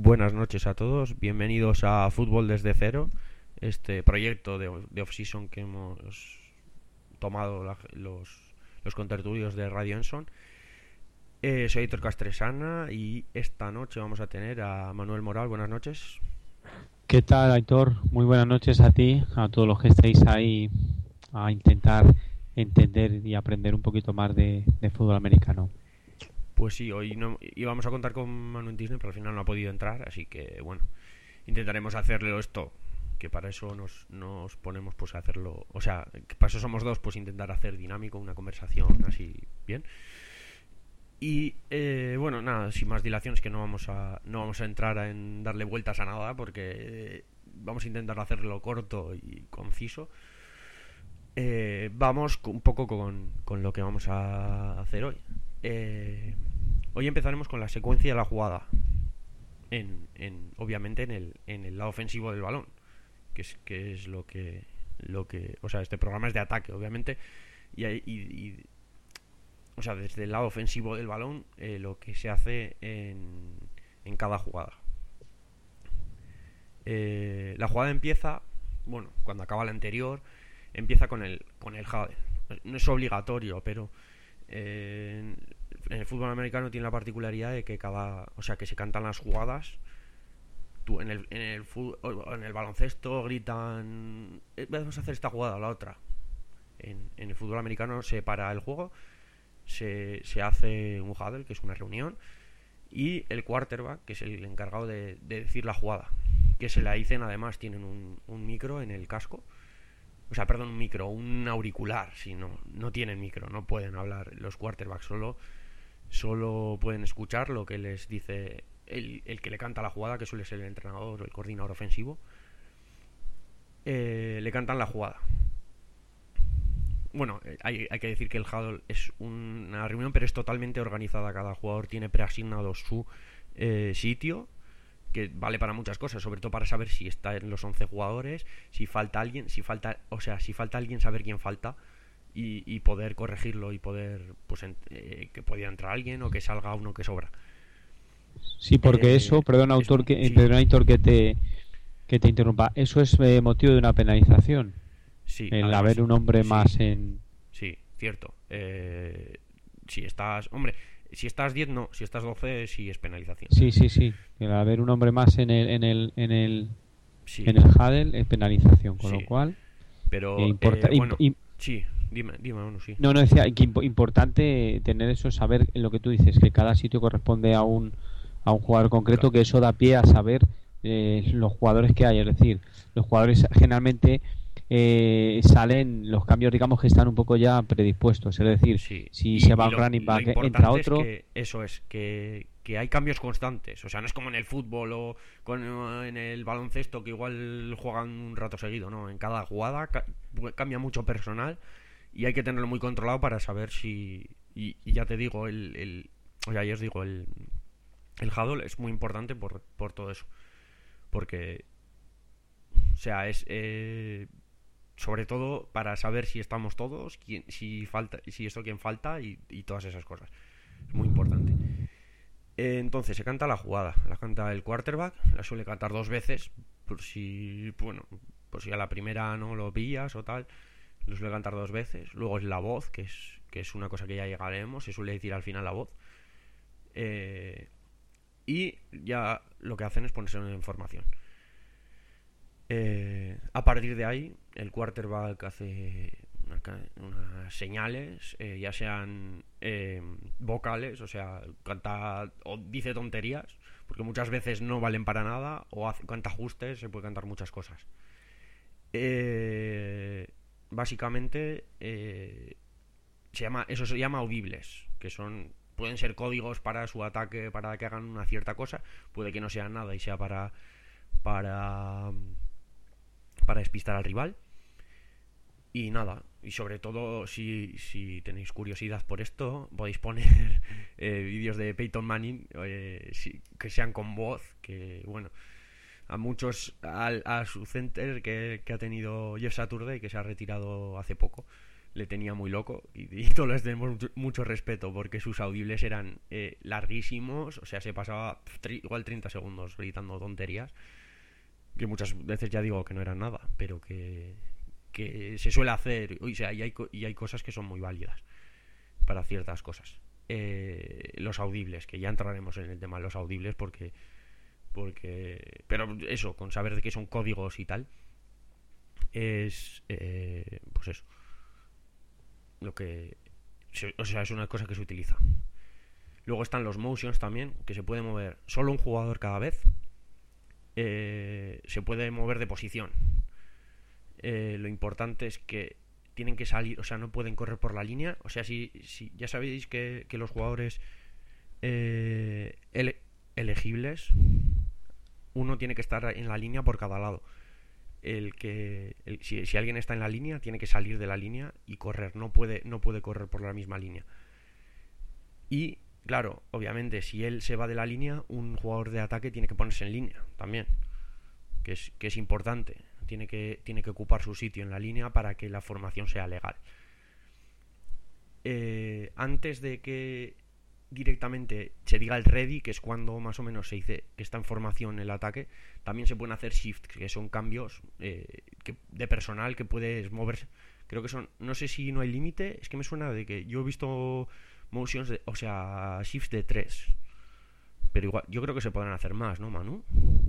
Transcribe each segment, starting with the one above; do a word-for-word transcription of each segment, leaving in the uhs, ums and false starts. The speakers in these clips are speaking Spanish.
Buenas noches a todos, bienvenidos a Fútbol desde cero, este proyecto de, de off-season que hemos tomado la- los, los contertulios de Radio Enson. Eh, soy Héctor Castresana y esta noche vamos a tener a Manuel Moral. Buenas noches. ¿Qué tal, Aitor? Muy buenas noches a ti, a todos los que estéis ahí a intentar entender y aprender un poquito más de, de fútbol americano. Pues sí, hoy no, íbamos a contar con Manuel Disney, pero al final no ha podido entrar, así que bueno, intentaremos hacerlo esto, que para eso nos, nos ponemos pues a hacerlo, o sea, que para eso somos dos, pues intentar hacer dinámico una conversación así bien. Y eh, bueno, nada, sin más dilaciones, que no vamos a no vamos a entrar en darle vueltas a nada, porque eh, vamos a intentar hacerlo corto y conciso. Eh, vamos con- un poco con, con lo que vamos a hacer hoy. Eh, Hoy empezaremos con la secuencia de la jugada, en, en obviamente en el, en el lado ofensivo del balón, que es, que es lo que lo que, o sea, este programa es de ataque, obviamente, y, hay- y, y o sea, desde el lado ofensivo del balón, eh, lo que se hace en, en cada jugada. Eh, la jugada empieza, bueno, cuando acaba la anterior, empieza con el, con el huddle. No es obligatorio, pero eh, en el fútbol americano tiene la particularidad de que cada, o sea, que se cantan las jugadas. Tú en el, en el, fútbol, en el baloncesto gritan, "Eh, vamos a hacer esta jugada o la otra". En, en el fútbol americano se para el juego, se, se hace un huddle, que es una reunión, y el quarterback, que es el encargado de, de decir la jugada, que se la dicen, además tienen un, un micro en el casco, o sea, perdón, un micro, un auricular, si no, no tienen micro, no pueden hablar los quarterbacks, solo, solo pueden escuchar lo que les dice el, el que le canta la jugada, que suele ser el entrenador o el coordinador ofensivo. Eh, le cantan la jugada. Bueno, eh, hay, hay que decir que el huddle es una reunión, pero es totalmente organizada. Cada jugador tiene preasignado su eh, sitio, que vale para muchas cosas, sobre todo para saber si está en los once jugadores, si falta alguien, si falta, o sea, si falta alguien, saber quién falta y, y poder corregirlo y poder, pues, en- eh, que pueda entrar alguien o que salga uno que sobra. Sí, porque Eh, eso, perdón, es, autor, que, eh, sí, perdón, Aitor, que te, que te interrumpa, eso es eh, motivo de una penalización, sí, el haber además, un hombre sí, más en... sí, cierto. Eh, si estás, hombre, si estás diez no, si estás doce sí es penalización. Sí, sí, sí, el haber un hombre más en el, en el, en el, Sí, en el huddle es penalización, con lo sí, cual eh, pero importa, eh, imp- bueno, im- sí, dime, dime, bueno, sí. no, no decía que impo- importante tener eso, saber lo que tú dices, que cada sitio corresponde a un, a un jugador concreto, Claro, que eso da pie a saber eh, los jugadores que hay. Es decir, los jugadores generalmente eh, salen los cambios, digamos, que están un poco ya predispuestos. Es decir, sí. si se Y, va y un lo, running lo back, entra importante es otro. que eso es, que, que hay cambios constantes. O sea, no es como en el fútbol o con, en el baloncesto, que igual juegan un rato seguido, ¿no? En cada jugada ca- cambia mucho personal y hay que tenerlo muy controlado para saber si... Y, y ya te digo, el, el... O sea, ya os digo, el, el huddle es muy importante por, por todo eso. Porque, o sea, es... Eh, sobre todo para saber si estamos todos, quién, si falta, si esto quién falta y, y todas esas cosas. Es muy importante. Eh, entonces se canta la jugada, la canta el quarterback, la suele cantar dos veces, por si, bueno, por si a la primera no lo pillas o tal, lo suele cantar dos veces. Luego es la voz, que es, que es una cosa que ya llegaremos, se suele decir al final la voz. Eh, y ya lo que hacen es ponerse en formación. Eh, a partir de ahí, el quarterback hace una unas señales, eh, ya sean eh, vocales, o sea, canta o dice tonterías, porque muchas veces no valen para nada, o hace, canta ajustes, se puede cantar muchas cosas. Eh, Básicamente, eh, se llama, eso se llama audibles, que son pueden ser códigos para su ataque, para que hagan una cierta cosa, puede que no sea nada y sea para para para despistar al rival. Y nada, y sobre todo si, si tenéis curiosidad por esto, podéis poner eh, vídeos de Peyton Manning, eh, si, que sean con voz, que bueno, a muchos, a, a su center que, que ha tenido Jeff Saturday, que se ha retirado hace poco, le tenía muy loco y, y todos les tenemos mucho, mucho respeto porque sus audibles eran eh, larguísimos, o sea, se pasaba tri- igual treinta segundos gritando tonterías, que muchas veces ya digo que no eran nada, pero que, que se suele hacer, o sea, y hay, y hay cosas que son muy válidas para ciertas cosas. Eh, los audibles, que ya entraremos en el tema de los audibles porque porque pero eso, con saber de qué son códigos y tal, es eh, pues eso, lo que se, o sea, es una cosa que se utiliza. Luego están los motions también, que se puede mover solo un jugador cada vez. Eh, se puede mover de posición. Eh, lo importante es que tienen que salir, o sea, no pueden correr por la línea. O sea, si, si ya sabéis que, que los jugadores eh, ele- elegibles, uno tiene que estar en la línea por cada lado. El que el, si, si alguien está en la línea, tiene que salir de la línea y correr. No puede, no puede correr por la misma línea. Y claro, obviamente, si él se va de la línea, un jugador de ataque tiene que ponerse en línea también, que es, que es importante. Tiene que, tiene que ocupar su sitio en la línea para que la formación sea legal. Eh, antes de que directamente se diga el ready, que es cuando más o menos se dice que está en formación el ataque, también se pueden hacer shifts, que son cambios eh, que, de personal que puedes moverse. Creo que son, no sé si no hay límite, es que me suena de que yo he visto motions, de, o sea, shifts de tres. Pero igual, yo creo que se podrán hacer más, ¿no, Manu?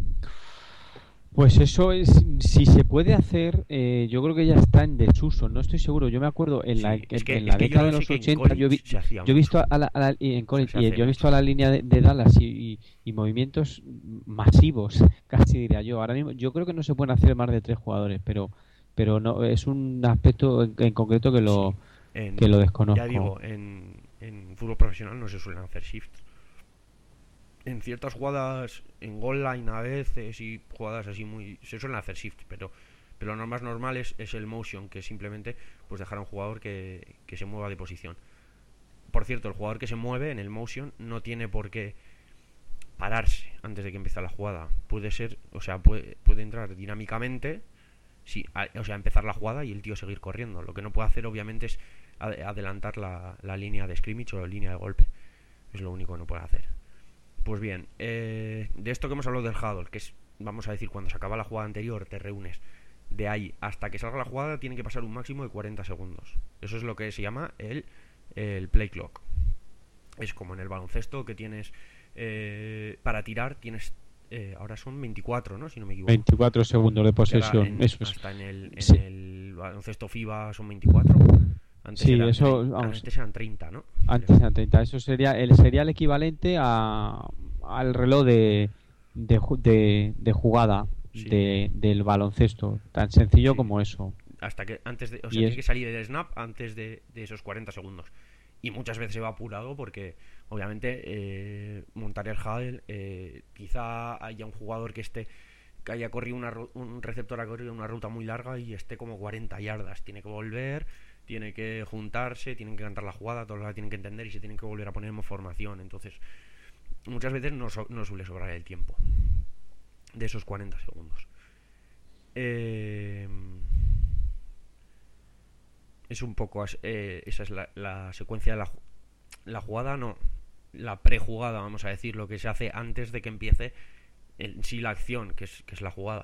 Pues eso es, si se puede hacer, eh, yo creo que ya está en desuso, no estoy seguro. Yo me acuerdo en la, Sí, en, es que, en es la que década de yo los sé que en ochenta, yo, vi, college se hacía yo he visto mucho. a la, a la- y en O sea, college, se y hace yo he visto mucho. a la línea de, de Dallas y, y- y movimientos masivos, casi diría yo. Ahora mismo, yo creo que no se pueden hacer más de tres jugadores, pero, pero no es un aspecto en, en concreto que Sí, lo, que lo en, ya desconozco. digo, en, en fútbol profesional no se suelen hacer shifts. En ciertas jugadas, en goal line a veces y jugadas así muy... se suelen hacer shifts, pero, pero lo más normal es, es el motion, que es simplemente pues dejar a un jugador que, que se mueva de posición. Por cierto, el jugador que se mueve en el motion no tiene por qué pararse antes de que empiece la jugada. Puede ser, o sea, puede, puede entrar dinámicamente, sí, a, o sea, empezar la jugada y el tío seguir corriendo. Lo que no puede hacer, obviamente, es adelantar la, la línea de scrimmage o la línea de golpe. Es lo único que no puede hacer. Pues bien, eh, de esto que hemos hablado del huddle, que es, vamos a decir, cuando se acaba la jugada anterior, te reúnes. De ahí hasta que salga la jugada tiene que pasar un máximo de cuarenta segundos. Eso es lo que se llama el, el play clock. Es como en el baloncesto que tienes eh, para tirar, tienes eh, ahora son veinticuatro, ¿no? Si no me equivoco. veinticuatro segundos de posesión, En, eso es. hasta en el, en Sí, el baloncesto FIBA son veinticuatro. Antes, sí, eran, eso, trein- vamos, antes eran treinta, ¿no? antes eran treinta. Eso sería el, sería el equivalente a, al reloj de, de, ju- de, de jugada Sí, de, del baloncesto. Tan sencillo sí. como eso. Hasta que antes de, o sea, Y tiene es, que salir el snap antes de, de esos cuarenta segundos. Y muchas veces se va apurado porque, obviamente, eh, montar el huddle, eh, quizá haya un jugador que esté, que haya corrido una, un receptor ha corrido una ruta muy larga y esté como cuarenta yardas. Tiene que volver, tiene que juntarse, tienen que cantar la jugada, todos la tienen que entender y se tienen que volver a poner en formación. Entonces, muchas veces no, so, no suele sobrar el tiempo de esos cuarenta segundos. Eh, es un poco eh, esa es la, la secuencia de la, la jugada, no, la prejugada, vamos a decir, lo que se hace antes de que empiece en sí la acción, que es, que es la jugada.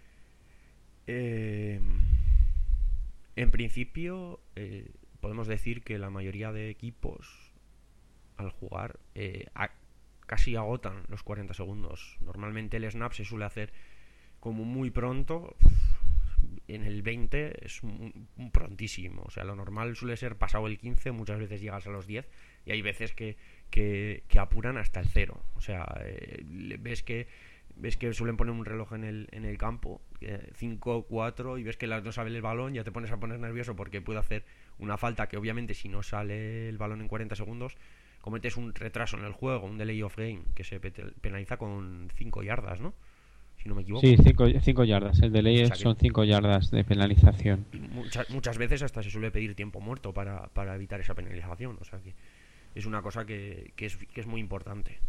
Eh, en principio, eh, podemos decir que la mayoría de equipos al jugar eh, a, casi agotan los cuarenta segundos. Normalmente el snap se suele hacer como muy pronto. En el veinte es un, un prontísimo. O sea, lo normal suele ser pasado el quince, muchas veces llegas a los diez y hay veces que, que, que apuran hasta el cero. O sea, eh, ves que ves que suelen poner un reloj en el, en el campo, cinco cuatro, y ves que no sale el balón, ya te pones a poner nervioso porque puede hacer una falta que obviamente si no sale el balón en cuarenta segundos cometes un retraso en el juego, un delay of game, que se penaliza con cinco yardas, ¿no? Si no me equivoco. sí, cinco yardas. El delay, o sea, son cinco yardas de penalización. Y muchas, muchas veces hasta se suele pedir tiempo muerto para, para evitar esa penalización. O sea que es una cosa que, que, es, que es muy importante.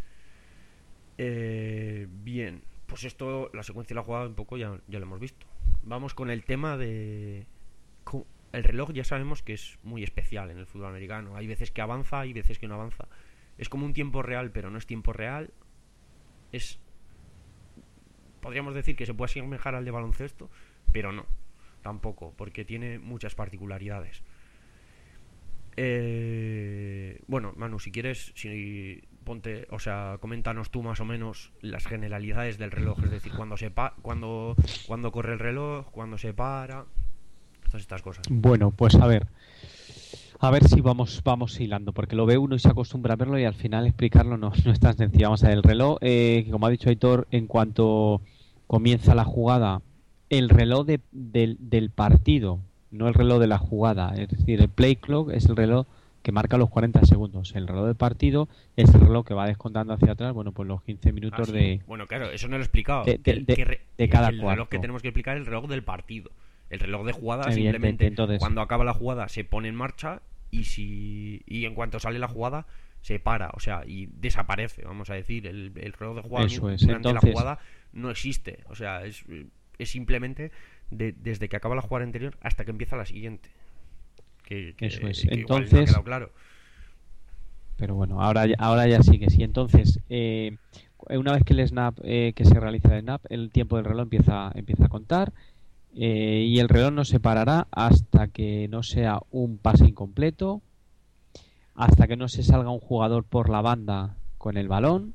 Eh, bien, pues esto, la secuencia de la jugada un poco ya, ya lo hemos visto. Vamos con el tema de... el reloj ya sabemos que es muy especial en el fútbol americano. Hay veces que avanza, hay veces que no avanza. Es como un tiempo real, pero no es tiempo real. Es, podríamos decir que se puede asemejar al de baloncesto, pero no, tampoco, porque tiene muchas particularidades. Eh, bueno, Manu, si quieres, si ponte, o sea, coméntanos tú más o menos las generalidades del reloj, es decir, cuando se pa cuando cuando corre el reloj, cuando se para, todas estas cosas. Bueno, pues a ver, a ver si vamos vamos hilando, porque lo ve uno y se acostumbra a verlo y al final explicarlo no, no es tan sencillo. Vamos a ver, el reloj, eh, como ha dicho Aitor, en cuanto comienza la jugada, el reloj de, del, del partido, no el reloj de la jugada, es decir, el play clock es el reloj que marca los cuarenta segundos. El reloj de partido es el reloj que va descontando hacia atrás, bueno, pues los quince minutos Ah, sí. de... Bueno, claro, eso no lo he explicado. De, de, el, de, re, de cada el reloj cuarto. que tenemos que explicar es el reloj del partido. El reloj de jugada simplemente entonces... cuando acaba la jugada se pone en marcha y si y en cuanto sale la jugada se para, o sea, y desaparece, vamos a decir. El, el reloj de jugada eso es. durante Entonces... la jugada no existe, o sea, es, es simplemente de, desde que acaba la jugada anterior hasta que empieza la siguiente. Que, que, eso es. que entonces... igual no ha quedado claro. Pero bueno, ahora, ahora ya sí que sí. Entonces, eh, una vez que el snap, eh, que se realiza el snap, el tiempo del reloj empieza, empieza a contar eh, y el reloj no se parará hasta que no sea un pase incompleto, hasta que no se salga un jugador por la banda con el balón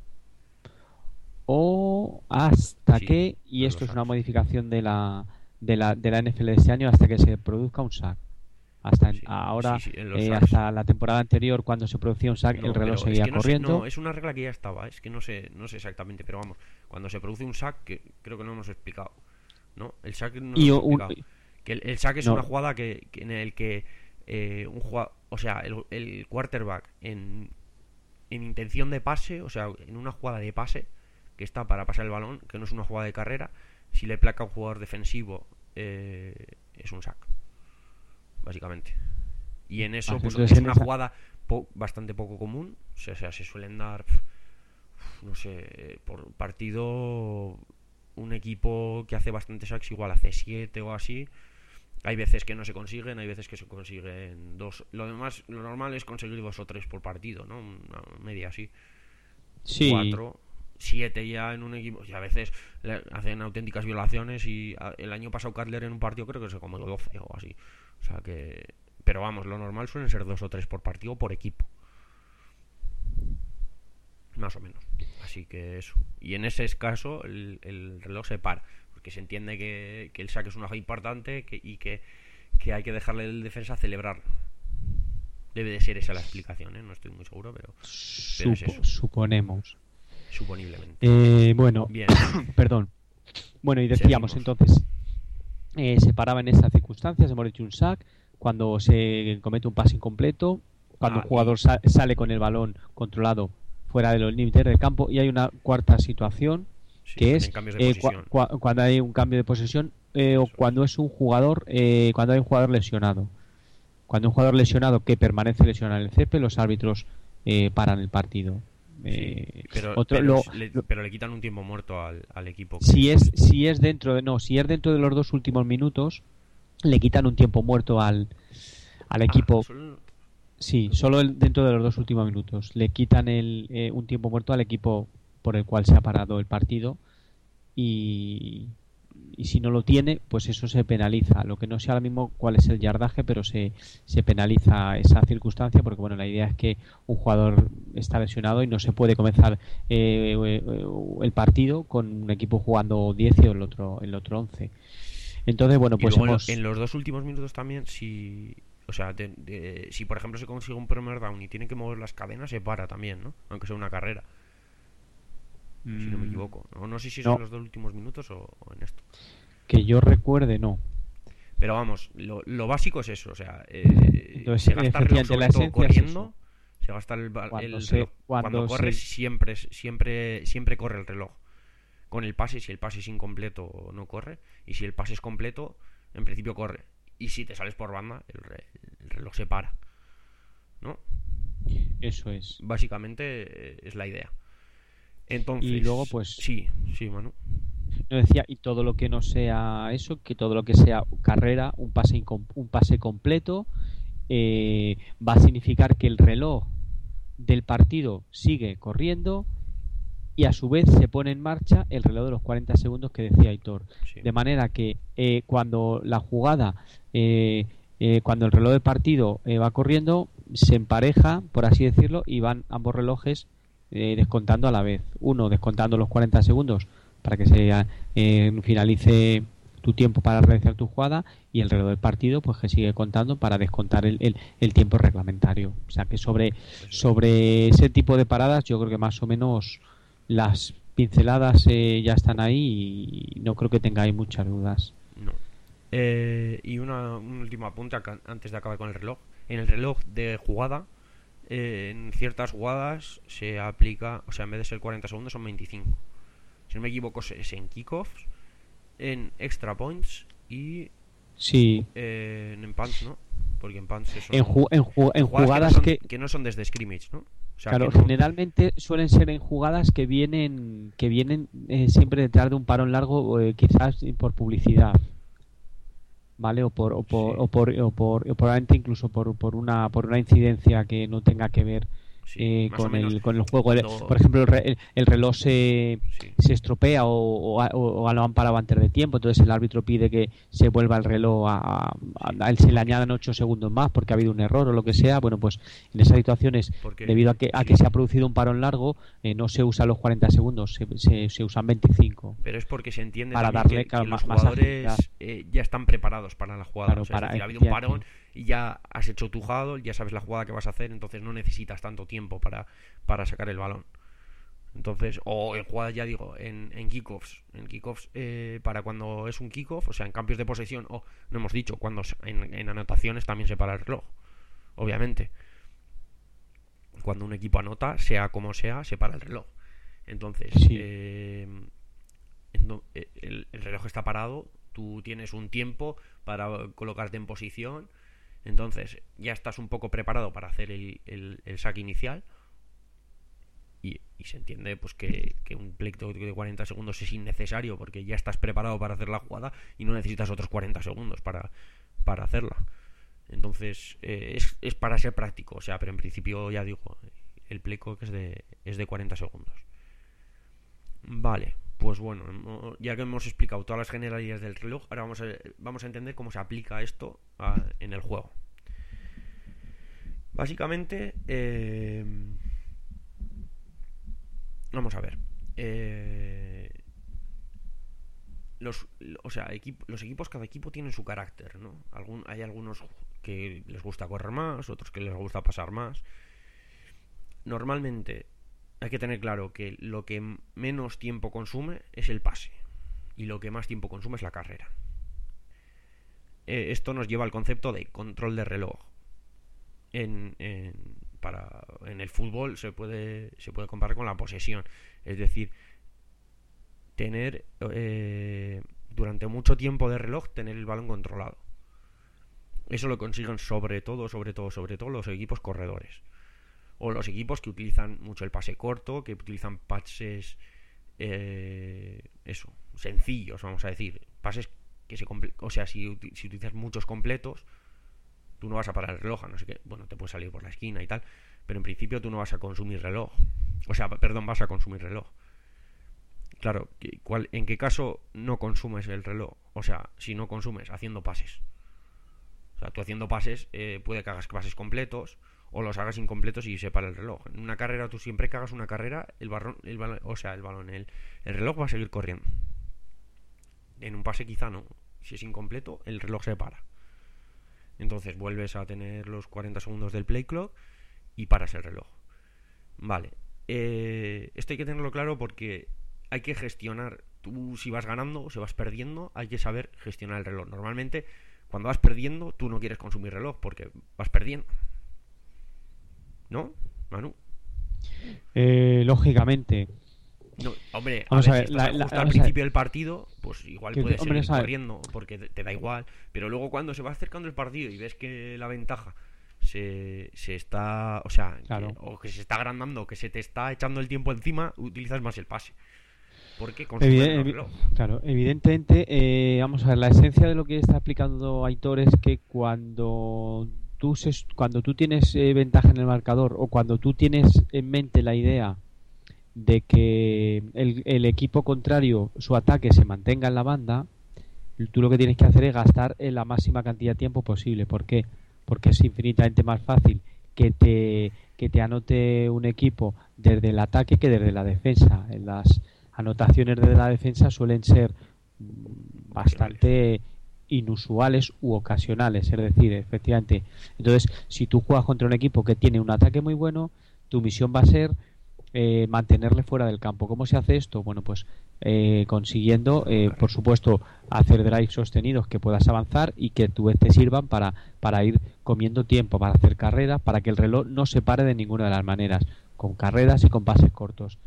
o hasta sí, que, y esto es una modificación de la, de la, de la N F L de este año, hasta que se produzca un sack. Hasta sí, ahora, sí, sí, eh, hasta la temporada anterior, cuando se producía un sack, no, el reloj seguía es que no corriendo. Sé, no, es una regla que ya estaba, es que no sé, no sé exactamente, pero vamos, cuando se produce un sack, que creo que no hemos explicado, ¿no? El sack no y hemos un, explicado. Que el, el sack es no. una jugada que, que en el que eh, un jugador, o sea, el, el quarterback en, en intención de pase, o sea, en una jugada de pase que está para pasar el balón, que no es una jugada de carrera, si le placa a un jugador defensivo, eh, es un sack, básicamente. Y en eso, pues es una jugada po bastante poco común. O sea, o sea, se suelen dar, no sé, por partido, un equipo que hace bastantes sacks igual hace siete o así. Hay veces que no se consiguen, hay veces que se consiguen dos. Lo demás, lo normal es conseguir dos o tres por partido, ¿no? Una media así. Sí. Cuatro, siete ya en un equipo. Y a veces hacen auténticas violaciones. Y el año pasado Cutler en un partido creo que se comió doce o así. O sea que... Pero vamos, lo normal suelen ser dos o tres por partido por equipo. Más o menos. Así que eso. Y en ese caso el, el reloj se para. Porque se entiende que, que el saque es una jugada importante que, y que, que hay que dejarle al defensa celebrar. Debe de ser esa la explicación, ¿eh? No estoy muy seguro, pero, pero es eso. Suponemos. Suponiblemente. Eh, bueno, bien. Perdón. Bueno, y decíamos Seguimos. entonces, eh, se paraba en estas circunstancias, hemos dicho un sack, cuando se comete un pase incompleto, cuando ah, un jugador y... sa sale con el balón controlado fuera de los límites del campo, y hay una cuarta situación sí, que es eh, cu cu cuando hay un cambio de posesión eh, o cuando es un jugador eh, cuando hay un jugador lesionado. Cuando un jugador lesionado que permanece lesionado en el césped, los árbitros eh, paran el partido. Sí, eh, pero, otro, pero, lo, le, pero le quitan un tiempo muerto al, al equipo. Que si es si es dentro de no si es dentro de los dos últimos minutos, le quitan un tiempo muerto al, al equipo. Ah, solo... Sí, solo el, dentro de los dos últimos minutos. Le quitan el, eh, un tiempo muerto al equipo por el cual se ha parado el partido. Y, y si no lo tiene, pues eso se penaliza. Lo que no sé ahora mismo cuál es el yardaje, pero se, se penaliza esa circunstancia porque bueno, la idea es que un jugador está lesionado y no se puede comenzar eh, el partido con un equipo jugando diez y el otro, el otro once. Entonces, bueno, pues y luego hemos... en los dos últimos minutos también, si o sea, de, de, si por ejemplo se consigue un primer down y tienen que mover las cadenas, se para también, ¿no? Aunque sea una carrera. Mm. Si no me equivoco. No, no sé si son no. en los dos últimos minutos o, o en esto. Que yo recuerde, no. Pero vamos, lo, lo básico es eso, o sea, eh, Entonces, se gasta el reloj sobre todo corriendo, se gasta el, cuando el se, reloj. Cuando, cuando corre se... siempre, siempre, siempre corre el reloj. Con el pase, si el pase es incompleto no corre, y si el pase es completo, en principio corre. Y si te sales por banda, el, re, el reloj se para, ¿no? Eso es. Básicamente eh, es la idea. Entonces, y luego pues sí, sí, Manu. no decía, y todo lo que no sea eso, que todo lo que sea carrera, un pase, incom- un pase completo, eh, va a significar que el reloj del partido sigue corriendo y a su vez se pone en marcha el reloj de los cuarenta segundos que decía Aitor. Sí. De manera que eh, cuando la jugada, eh, eh, cuando el reloj del partido eh, va corriendo, se empareja, por así decirlo, y van ambos relojes eh, descontando a la vez. Uno descontando los cuarenta segundos para que se eh, finalice tu tiempo para realizar tu jugada, y el reloj del partido pues que sigue contando para descontar el, el, el tiempo reglamentario. O sea que sobre, sobre ese tipo de paradas yo creo que más o menos las pinceladas eh, ya están ahí y no creo que tengáis muchas dudas. No. Eh, y una, un último apunte acá, antes de acabar con el reloj. En el reloj de jugada, eh, en ciertas jugadas se aplica, o sea, en vez de ser cuarenta segundos son veinticinco. Si no me equivoco es en kickoffs, en extra points y Sí. eh, en punts, ¿no? Porque en punts son En, ju en, ju en jugadas, jugadas que no, son, que, que no son desde scrimmage, ¿no? O sea, claro, que no... generalmente suelen ser en jugadas que vienen que vienen eh, siempre detrás de un parón largo, eh, quizás por publicidad, ¿vale? O por o por, Sí. o por, o por, o probablemente incluso por, por una por una incidencia que no tenga que ver Sí, eh, más o con menos el con el juego. cuando... Por ejemplo, el, re el, el reloj se, Sí. se estropea o, o, o, o lo han parado antes de tiempo, entonces el árbitro pide que se vuelva el reloj a, a, a él se le añadan ocho segundos más porque ha habido un error o lo que sea. Bueno, pues en esas situaciones, Porque, debido a que, a sí. que se ha producido un parón largo, eh, no se usan los cuarenta segundos, se, se, se usan veinticinco. Pero es porque se entiende para también darle, que, claro, que más, los jugadores más eh, ya están preparados para la jugada. Claro, O sea, para, es decir, ha habido un parón sí. y ya has hecho tu jugada, ya sabes la jugada que vas a hacer, entonces no necesitas tanto tiempo para, para sacar el balón. Entonces, o en jugadas, ya digo, en, en kickoffs, en kickoffs eh, para cuando es un kickoff, o sea, en cambios de posesión, o no hemos dicho, cuando en, en anotaciones también se para el reloj, obviamente. Cuando un equipo anota, sea como sea, se para el reloj. Entonces, Sí. eh, el, el reloj está parado, tú tienes un tiempo para colocarte en posición, entonces ya estás un poco preparado para hacer el, el, el saque inicial y, y se entiende pues que, que un play de cuarenta segundos es innecesario porque ya estás preparado para hacer la jugada y no necesitas otros cuarenta segundos para, para hacerla. Entonces eh, es, es para ser práctico, o sea, pero en principio ya digo, el play clock es de, es de cuarenta segundos. Vale, pues bueno, ya que hemos explicado todas las generalidades del reloj, ahora vamos a, vamos a entender cómo se aplica esto a, en el juego. Básicamente, eh, vamos a ver. Eh, los, o sea, equipo, los equipos, cada equipo tiene su carácter, ¿no? Algún, hay algunos que les gusta correr más, otros que les gusta pasar más. Normalmente hay que tener claro que lo que menos tiempo consume es el pase y lo que más tiempo consume es la carrera. Eh, esto nos lleva al concepto de control de reloj. En, en, para, en el fútbol se puede, se puede comparar con la posesión, es decir, tener eh, durante mucho tiempo de reloj tener el balón controlado. Eso lo consiguen sobre todo, sobre todo, sobre todo los equipos corredores. O los equipos que utilizan mucho el pase corto, que utilizan pases eh, eso, sencillos, vamos a decir, pases que se comple- o sea, si, si utilizas muchos completos, tú no vas a parar el reloj, no sé qué, bueno, te puedes salir por la esquina y tal, pero en principio tú no vas a consumir reloj. O sea, perdón, vas a consumir reloj. Claro, ¿cuál, ¿en qué caso no consumes el reloj? O sea, si no consumes haciendo pases. O sea, tú haciendo pases, eh, puede que hagas pases completos o los hagas incompletos y se para el reloj. En una carrera, tú siempre que hagas una carrera, el balón, el balón o sea, el balón, el, el reloj va a seguir corriendo. En un pase quizá no. Si es incompleto, el reloj se para. Entonces vuelves a tener los cuarenta segundos del play clock y paras el reloj. Vale. Eh, esto hay que tenerlo claro porque hay que gestionar. Tú si vas ganando o si vas perdiendo, hay que saber gestionar el reloj. Normalmente, cuando vas perdiendo, tú no quieres consumir reloj porque vas perdiendo. ¿No, Manu? Eh, lógicamente. No, hombre, vamos a ver, a ver, si estás la, la, justo al hombre, principio del partido, pues igual que, puedes hombre, seguir sabe. corriendo porque te, te da igual. Pero luego cuando se va acercando el partido y ves que la ventaja se, se está, o sea, Claro. que, o que se está agrandando, o que se te está echando el tiempo encima, utilizas más el pase. porque consumen el reloj. Claro, evidentemente, eh, vamos a ver, la esencia de lo que está explicando Aitor es que cuando tú, se, cuando tú tienes eh, ventaja en el marcador o cuando tú tienes en mente la idea de que el, el equipo contrario, su ataque se mantenga en la banda, tú lo que tienes que hacer es gastar en la máxima cantidad de tiempo posible. ¿Por qué? Porque es infinitamente más fácil que te, que te anote un equipo desde el ataque que desde la defensa. En las anotaciones desde la defensa suelen ser bastante inusuales u ocasionales, es decir, efectivamente. Entonces, si tú juegas contra un equipo que tiene un ataque muy bueno, tu misión va a ser eh, mantenerle fuera del campo. ¿Cómo se hace esto? Bueno, pues eh, consiguiendo, eh, por supuesto, hacer drives sostenidos que puedas avanzar y que a tu vez te sirvan para, para ir comiendo tiempo, para hacer carreras, para que el reloj no se pare de ninguna de las maneras, con carreras y con pases cortos.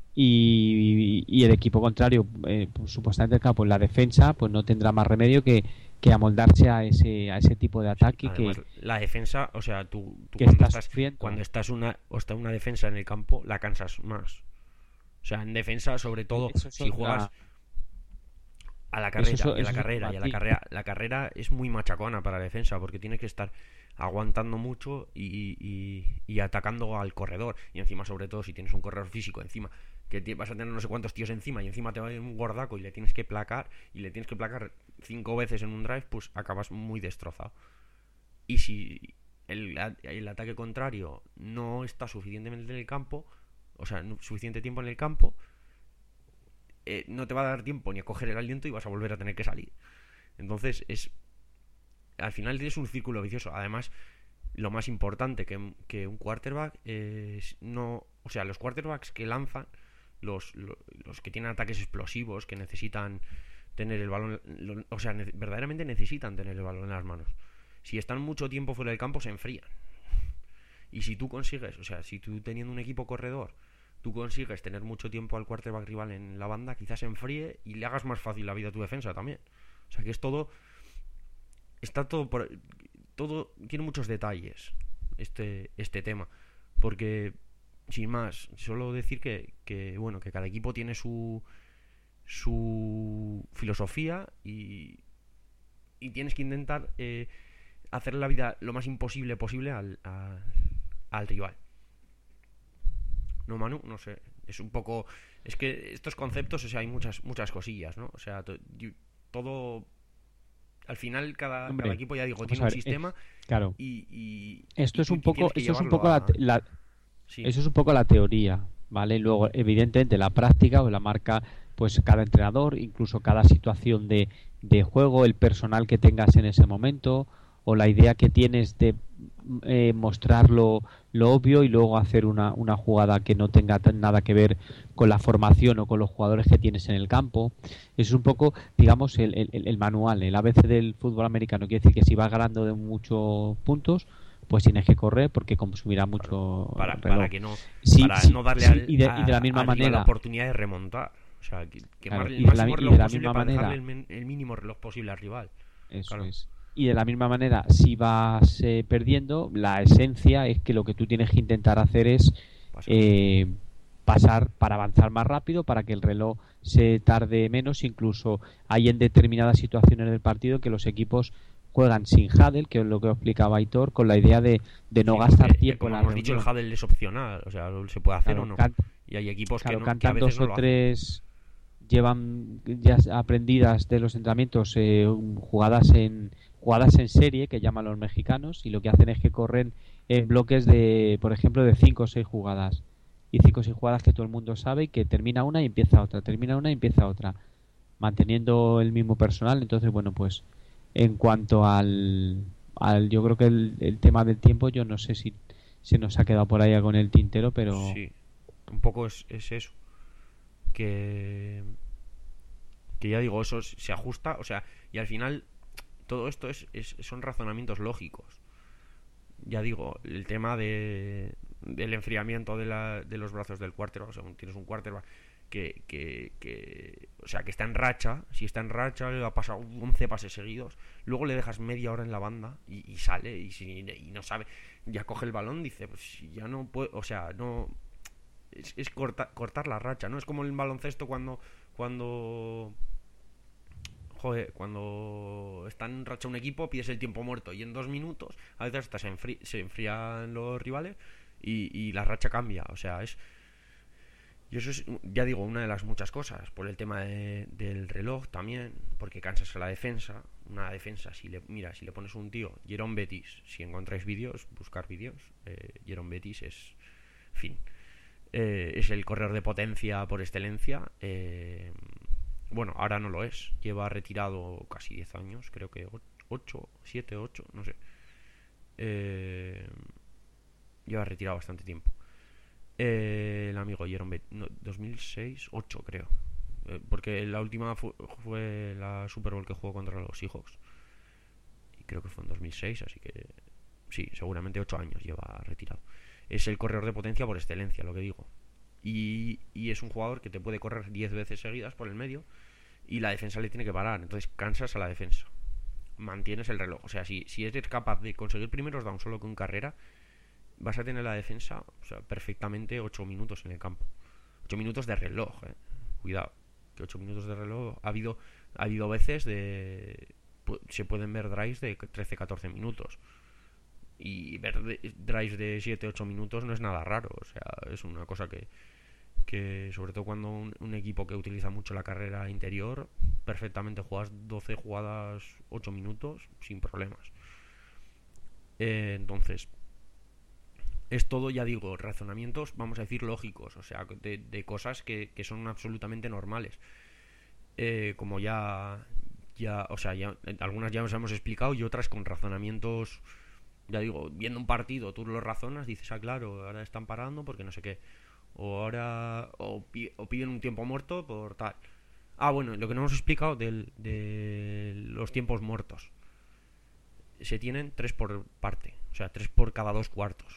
Y, y el equipo contrario, eh, pues, supuestamente el campo en la defensa, pues no tendrá más remedio que, que amoldarse a ese a ese tipo de ataque. Además, que la defensa, o sea, tú, tú que cuando, estás estás, cuando estás una o está una defensa en el campo, la cansas más. O sea, en defensa, sobre todo, si juegas a la carrera, eso, y a la eso carrera, y a la carrera, la carrera es muy machacona para la defensa, porque tienes que estar aguantando mucho y, y, y atacando al corredor. Y encima, sobre todo, si tienes un corredor físico encima, que te, vas a tener no sé cuántos tíos encima y encima te va a ir un gordaco y le tienes que placar y le tienes que placar cinco veces en un drive, pues acabas muy destrozado. Y si el, el ataque contrario no está suficientemente en el campo, o sea, no, suficiente tiempo en el campo, eh, no te va a dar tiempo ni a coger el aliento y vas a volver a tener que salir. Entonces es al final es un círculo vicioso. Además, lo más importante que, que un quarterback es no, o sea, los quarterbacks que lanzan, los, los, los que tienen ataques explosivos, que necesitan tener el balón, lo, o sea, ne- verdaderamente necesitan tener el balón en las manos. Si están mucho tiempo fuera del campo, se enfrían. Y si tú consigues, o sea, si tú teniendo un equipo corredor, tú consigues tener mucho tiempo al quarterback rival en la banda, quizás se enfríe y le hagas más fácil la vida a tu defensa también. O sea, que es todo, está todo por, todo tiene muchos detalles este este tema, porque sin más, solo decir que, que bueno, que cada equipo tiene su su filosofía y, y tienes que intentar eh, hacer la vida lo más imposible posible al, al, al rival. No, Manu, no sé, es un poco, es que estos conceptos, o sea, hay muchas muchas cosillas, ¿no? O sea, to, todo al final cada, Hombre, cada equipo, ya digo, tiene a un ver, sistema eh, claro. y, y, Esto y es tú un poco, que eso es un poco a... la, la sí. eso es un poco la teoría, ¿vale? Luego, evidentemente, la práctica o la marca, pues cada entrenador, incluso cada situación de, de juego, el personal que tengas en ese momento, o la idea que tienes de eh, mostrar lo, lo obvio y luego hacer una, una jugada que no tenga nada que ver con la formación o con los jugadores que tienes en el campo. Eso es un poco, digamos, el, el, el manual, el A B C del fútbol americano. Quiere decir que si vas ganando de muchos puntos, pues tienes que correr porque consumirá mucho para, reloj. para que no sí, para sí, no darle sí, al, y, de, a, y de la misma manera la oportunidad de remontar, o sea, que, que claro, el y de la, máximo y reloj de la posible misma para manera, dejarle el, el mínimo reloj posible al rival. eso claro. es. Y de la misma manera, si vas eh, perdiendo, la esencia es que lo que tú tienes que intentar hacer es eh, pasar para avanzar más rápido, para que el reloj se tarde menos. Incluso hay en determinadas situaciones del partido que los equipos juegan sin huddle, que es lo que explicaba Aitor, con la idea de, de no sí, gastar que, tiempo que como en la hemos reunión. dicho, el huddle es opcional, o sea, se puede hacer claro, o no. Can, y hay equipos claro, que, no, cantan que a veces dos no o lo tres hacen. Llevan ya aprendidas de los entrenamientos eh, jugadas en jugadas en serie, que llaman los mexicanos, y lo que hacen es que corren en bloques de, por ejemplo, de cinco o seis jugadas. Y cinco o seis jugadas que todo el mundo sabe y que termina una y empieza otra, termina una y empieza otra, manteniendo el mismo personal. Entonces, bueno, pues en cuanto al, al yo creo que el, el tema del tiempo, yo no sé si se nos ha quedado por ahí con el tintero, pero... Sí, un poco es, es eso. Que... Que ya digo, eso se ajusta, o sea, y al final todo esto es, es son razonamientos lógicos. Ya digo, el tema de del enfriamiento de, la, de los brazos del quarterback, o sea, tienes un quarterback que, que, que, o sea, que está en racha, si está en racha, le ha pasado once pases seguidos, luego le dejas media hora en la banda y, y sale y, si, y no sabe, ya coge el balón, dice, pues ya no puede, o sea, no... Es, es corta, cortar la racha, ¿no? Es como el baloncesto cuando cuando joder, cuando está en racha un equipo pides el tiempo muerto y en dos minutos a veces hasta se, enfri- se enfrían los rivales y, y la racha cambia, o sea, es y eso es, ya digo, una de las muchas cosas. Por el tema de, del reloj también, porque cansas a la defensa. Una defensa, si le mira, si le pones un tío, Jerome Bettis, si encontráis vídeos, buscar vídeos, eh, Jerome Bettis es, fin, eh, es el corredor de potencia por excelencia. Eh, bueno, ahora no lo es, lleva retirado casi diez años, creo que ocho, siete, ocho, no sé. Eh, lleva retirado bastante tiempo. Eh, el amigo Jerome no, dos mil seis, ocho creo, eh, porque la última fu- fue la Super Bowl que jugó contra los Seahawks y creo que fue en dos mil seis, así que sí, seguramente ocho años lleva retirado. Es el corredor de potencia por excelencia, lo que digo, y, y es un jugador que te puede correr diez veces seguidas por el medio y la defensa le tiene que parar, entonces cansas a la defensa, mantienes el reloj, o sea, si, si eres capaz de conseguir primeros down solo con carrera, vas a tener la defensa, o sea, perfectamente ocho minutos en el campo. ocho minutos de reloj, eh. Cuidado, que ocho minutos de reloj ha habido ha habido veces de pu- se pueden ver drives de trece a catorce minutos. Y ver de- drives de siete a ocho minutos no es nada raro, o sea, es una cosa que que sobre todo cuando un, un equipo que utiliza mucho la carrera interior, perfectamente juegas doce jugadas ocho minutos sin problemas. Eh, entonces, es todo, ya digo, razonamientos, vamos a decir, lógicos, o sea, de, de cosas que, que son absolutamente normales. Eh, como ya, ya, o sea, ya, algunas ya nos hemos explicado y otras con razonamientos, ya digo, viendo un partido, tú lo razonas, dices, ah, claro, ahora están parando porque no sé qué, o ahora, o, pi- o piden un tiempo muerto por tal. Ah, bueno, lo que no hemos explicado del, de los tiempos muertos. Se tienen tres por parte, o sea, tres por cada dos cuartos.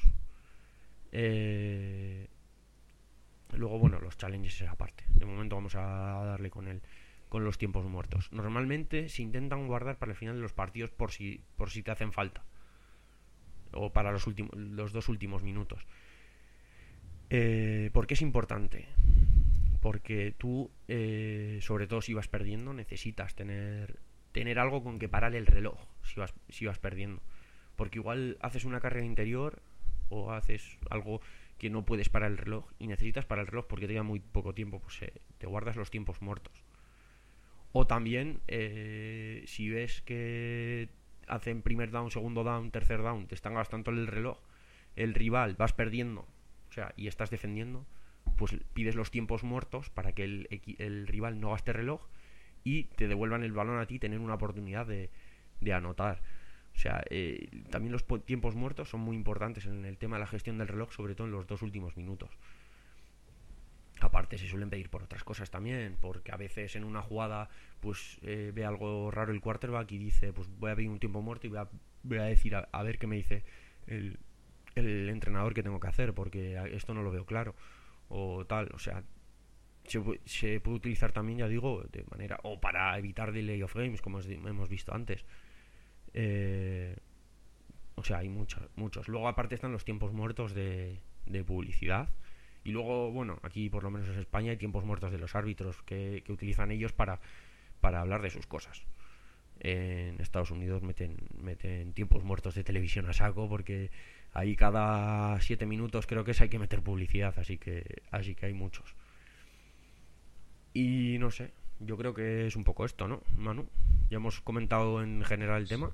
Eh, luego, bueno, los challenges es aparte. De momento vamos a darle con el, con los tiempos muertos. Normalmente se intentan guardar para el final de los partidos por si, por si te hacen falta. O para los, últimos, los dos últimos minutos. Eh, ¿Por qué es importante? Porque tú, eh, sobre todo si vas perdiendo, necesitas tener, tener algo con que parar el reloj si vas, si vas perdiendo. Porque igual haces una carrera interior o haces algo que no puedes parar el reloj y necesitas parar el reloj porque te queda muy poco tiempo, pues eh, te guardas los tiempos muertos. O también, eh, si ves que hacen primer down, segundo down, tercer down, te están gastando el reloj, el rival, vas perdiendo, o sea, y estás defendiendo, pues pides los tiempos muertos para que el, el rival no gaste reloj y te devuelvan el balón a ti, tener una oportunidad de, de anotar. O sea, eh, también los tiempos muertos son muy importantes en el tema de la gestión del reloj, sobre todo en los dos últimos minutos. Aparte se suelen pedir por otras cosas también, porque a veces en una jugada pues eh, ve algo raro el quarterback y dice, pues voy a pedir un tiempo muerto y voy a, voy a decir a, a ver qué me dice el, el entrenador que tengo que hacer, porque esto no lo veo claro o tal. O sea, se, se puede utilizar también, ya digo, de manera, o para evitar delay of games, como hemos visto antes. Eh, o sea, hay muchos, muchos. Luego aparte están los tiempos muertos de, de publicidad. Y luego, bueno, aquí por lo menos en España hay tiempos muertos de los árbitros que, que utilizan ellos para, para hablar de sus cosas. En Estados Unidos meten, meten tiempos muertos de televisión a saco, porque ahí cada siete minutos creo que es hay que meter publicidad, así que, así que hay muchos. Y no sé, yo creo que es un poco esto, ¿no, Manu? Ya hemos comentado en general el tema.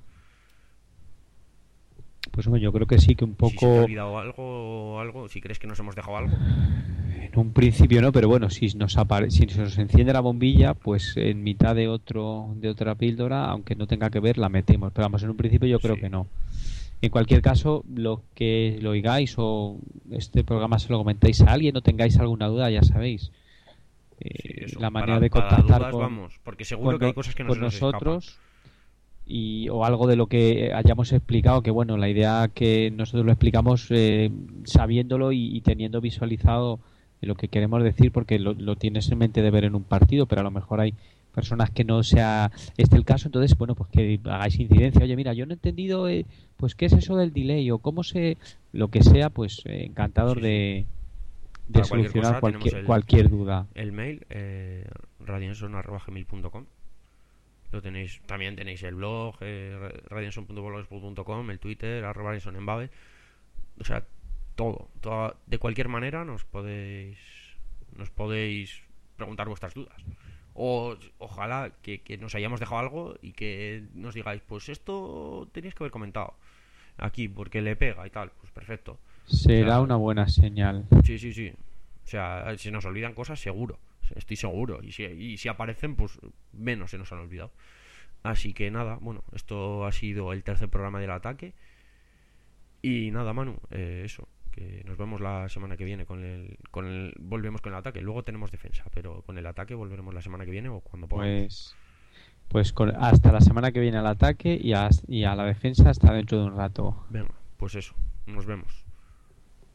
Pues hombre, yo creo que sí, que un poco... Si se te ha olvidado algo, algo, si crees que nos hemos dejado algo. En un principio no, pero bueno, si nos apare... si nos enciende la bombilla, pues en mitad de otro de otra píldora, aunque no tenga que ver, la metemos. Pero vamos, en un principio yo creo sí. que no. En cualquier caso, lo que lo oigáis o este programa se lo comentáis a alguien o tengáis alguna duda, ya sabéis. Eh, sí, la manera para, de contactar para dudas, con, vamos, porque seguro con, que hay cosas que no con se nos nosotros escapan. Y, o algo de lo que hayamos explicado, que bueno, la idea que nosotros lo explicamos eh, sabiéndolo y, y teniendo visualizado lo que queremos decir, porque lo, lo tienes en mente de ver en un partido, pero a lo mejor hay personas que no sea este el caso, entonces bueno, pues que hagáis incidencia. Oye, mira, yo no he entendido eh, pues qué es eso del delay o cómo se, lo que sea, pues eh, encantador sí, sí. de de Para solucionar cualquier, cosa, cualquier, el, cualquier duda. El mail, eh, radianson arroba gmail punto com. Lo tenéis, también tenéis el blog, eh, radianson punto blogspot punto com, el Twitter, arroba radiansonenbabe. O sea, todo, toda, de cualquier manera nos podéis nos podéis preguntar vuestras dudas. O ojalá que, que nos hayamos dejado algo y que nos digáis, pues esto teníais que haber comentado aquí porque le pega y tal. Pues perfecto. Será, o sea, una buena señal. Sí, sí, sí. O sea, se nos olvidan cosas seguro. Estoy seguro. Y si, y si aparecen, pues menos se nos han olvidado. Así que nada, bueno, esto ha sido el tercer programa del ataque. Y nada, Manu, eh, eso. Que nos vemos la semana que viene con el, con el volvemos con el ataque. Luego tenemos defensa, pero con el ataque volveremos la semana que viene o cuando podamos. Pues, pues con, hasta la semana que viene al ataque y a, y a la defensa hasta dentro de un rato. Venga, pues eso, nos vemos.